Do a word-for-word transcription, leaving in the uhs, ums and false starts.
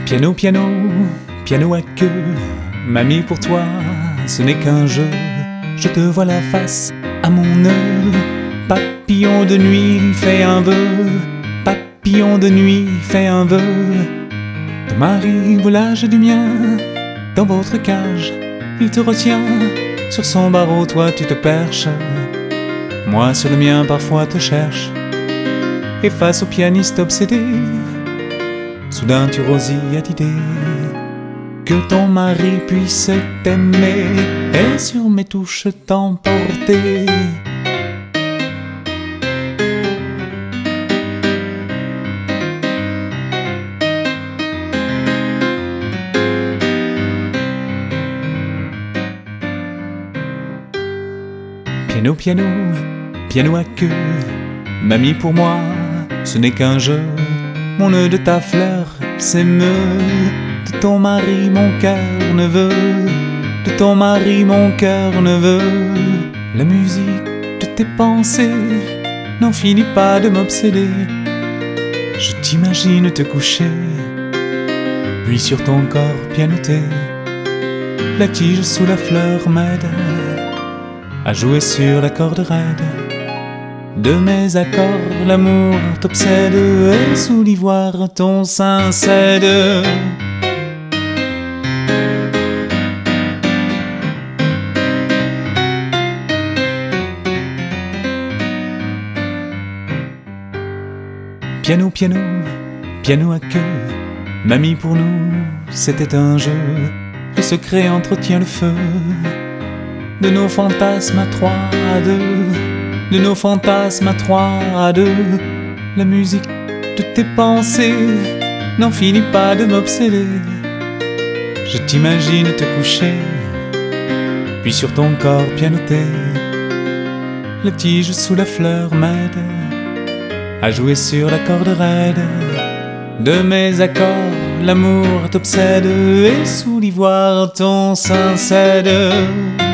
Piano, piano, piano à queue, mamie pour toi, ce n'est qu'un jeu. Je te vois la face à mon nœud. Papillon de nuit, fais un vœu. Papillon de nuit, fais un vœu. Ton mari vaut l'âge du mien. Dans votre cage, il te retient. Sur son barreau, toi tu te perches. Moi sur le mien parfois te cherche. Et face au pianiste obsédé, soudain tu rosilles à l'idée que ton mari puisse t'aimer et sur mes touches t'emporter. Piano, piano, piano à queue, mamie pour moi, ce n'est qu'un jeu. Mon nœud de ta fleur s'émeut, de ton mari mon cœur ne veut, de ton mari mon cœur ne veut. La musique de tes pensées n'en finit pas de m'obséder. Je t'imagine te coucher, puis sur ton corps pianoter. La tige sous la fleur m'aide à jouer sur la corde raide. De mes accords, l'amour t'obsède, et sous l'ivoire ton sein cède. Piano, piano, piano à queue, mamie pour nous, c'était un jeu. Le secret entretient le feu de nos fantasmes à trois, à deux. De nos fantasmes à trois, à deux. La musique de tes pensées n'en finit pas de m'obséder. Je t'imagine te coucher, puis sur ton corps pianoter. La tige sous la fleur m'aide à jouer sur la corde raide. De mes accords, l'amour t'obsède, et sous l'ivoire ton sein cède.